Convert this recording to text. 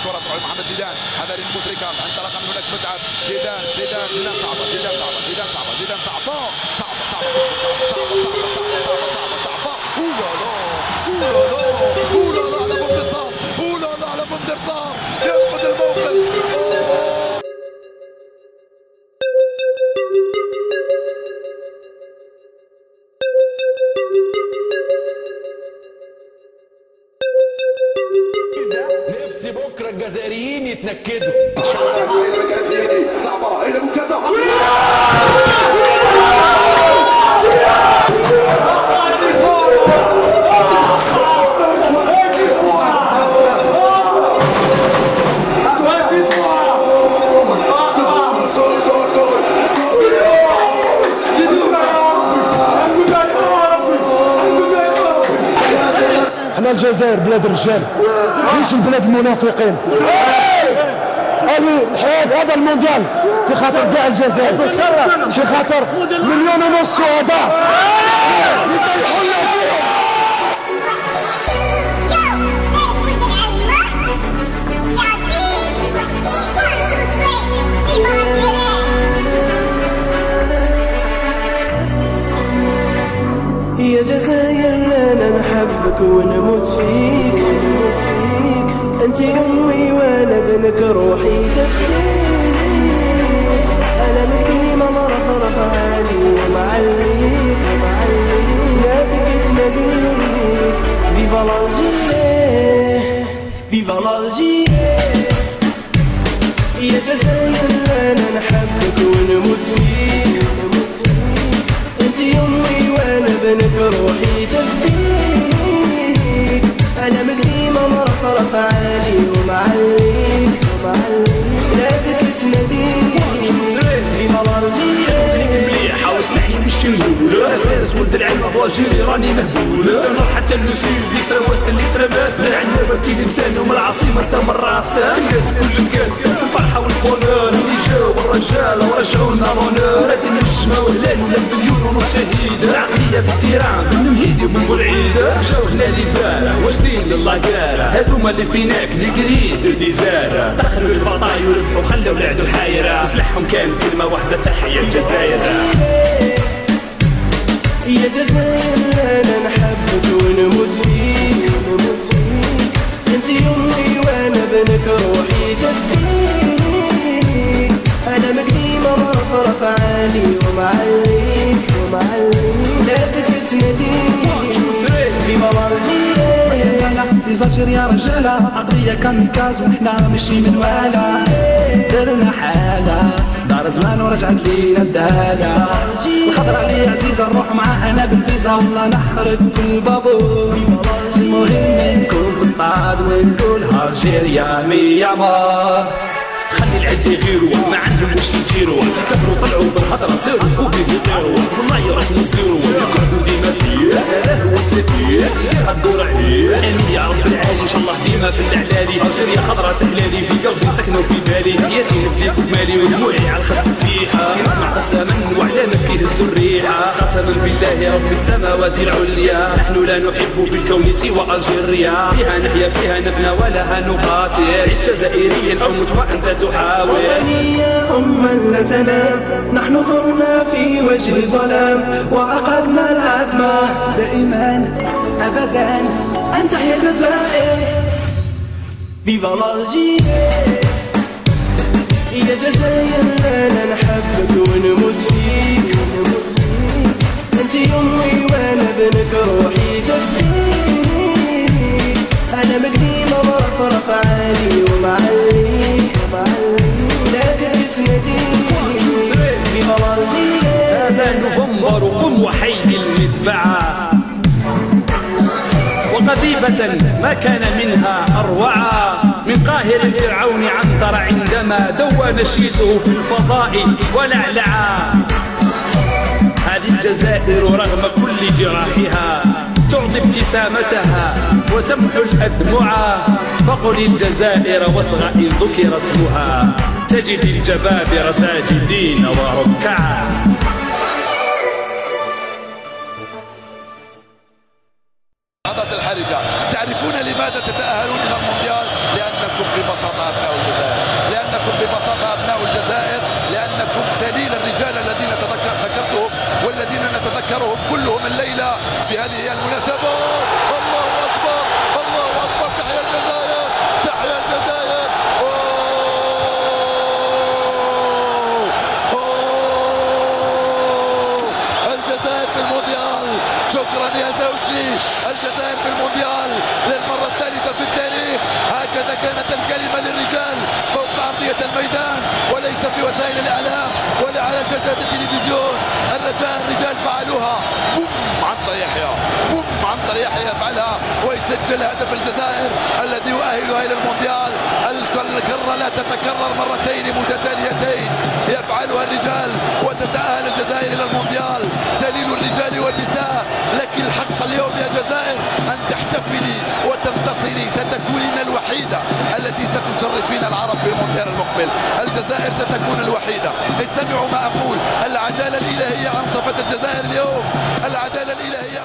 الكره تروح لمحمد زيدان، حذر من بوتريكارد، انطلق من هناك متعب، زيدان صعبه، زيدان صعبه، اولالا على فوندرسار، اولالا على فوندرسار ينقذ الموقف. نفسي بكره الجزائريين يتنكدوا. صعبه الى منتدى احنا الجزائر بلاد الرجال مش البلاد المنافقين. هذا المونديال في خاطر كاع الجزائر، في خاطر 1.5 مليون شهداء. يا جزائر انا نحبك ونموت فيك، انت امي وانا ابنك روحي تفديك. انا من ديما مرفرف عالي ومعليك ناديك تناديك. فيفا لالجيري فيفا لالجيري. يا جزائر انا نحبك ونموت فيك، انت امي وانا ابنك روحي تفديك. انا من ديما مرفرف عالي ومعليك ناديك تناديك. فيفا لالجيري مليحه واسمحي مش نقول فارس ولد العلم بلاجيري راني مهبول. نروح حتى لوسيز ليسترا وسط ليسترا باس عندنا برتي لسان ومن العاصمه حتى من راس الناس كل الكاس الفرحه والبونور اللي جاو الرجال ورجعوا لنا رونور. هذه النجمه وهلال ولا بمليون ونص شهيد عقليه في التيران من مهيدي ومن بورعيد جاو هلالي فارع واجدين لله كاره. هذوما اللي فيناك الكريد وديزاره دخلوا البطاي وربحوا خلوا العدو حايره. سلاحهم كان كلمه واحده تحيه الجزائر. يا جزائر انا نحبك ونموت فيك، انت امي وانا ابنك روحي تفديك. انا مقديمه مرفرف عالي ومعليك ناديك تناديك. فيفا لالجيري ليزالجير يا رجاله عقليه كاميكاز وحنا ماشي من والا. درنا حاله دار زمان ورجعت لينا الداله. الخضرة اللي عزيزه نروح معاها انا بالفيزا والله نحرق في البابور. المهم نكون تصطاد ونقولها الجيريا ميا مار. خلي العد يغيروا ما عندهم باش يديروا كفروا طلعوا بالهضره سيروا وبيه يطيروا والله يرسموا يسيروا يقعدوا ديما فيه. هذا هو السفيه اللي غدور عليه. امين يا رب العالي ان شاء الله ديما في الاعلالي. الجيريا خضرا تحلالي في قلبي سكنوا في بالي. حياتي نفديك بمالي ودموعي على الخد تسيحه. نسمع قسما واعلامك كيهزوا الريحه. قسما بالله رب السماوات العليا نحن لا نحب في الكون سوى الجيريا. فيها نحيا فيها نفنى ولها نقاتل. عيش جزائريا او مت وانت تحاول. وطني يا أما لا تنام، نحن ثرنا في وجه الظلام وعقدنا العزم دائما أبدا أن تحيا الجزائر. فيفا لالجيري. يا جزائر أنا نحبك ونموت فيك، أنت أمي وأنا ابنك روحي تفديك. أنا مقديمة مرفرف عالي ومعليك ناديك تناديك. فيفا لالجيري. هذا نوفمبر قم وحي المدفعة وقذيفة ما كان منها أروعا. من قاهر الفرعون عنتر عندما دوى نشيده في الفضاء ولعلعا. هذه الجزائر رغم كل جراحها تعطي ابتسامتها وتمحو الأدمعا. فقل الجزائر واصغى إن ذكر اسمها تجد الجبابرة ساجدين وركعا. الحرجة تعرفون لماذا تتأهلون إلى المونديال؟ لأنكم ببساطة يسجل هدف الجزائر الذي يؤهلها إلى المونديال. الكرة لا تتكرر مرتين متتاليتين يفعلها الرجال وتتأهل الجزائر إلى المونديال. سليل الرجال والنساء، لك الحق اليوم يا جزائر أن تحتفلي وتنتصري، ستكونين الوحيدة التي ستشرفين العرب في المونديال المقبل. الجزائر ستكون الوحيدة. استمعوا ما أقول، العدالة الإلهية أنصفت الجزائر اليوم، العدالة الإلهية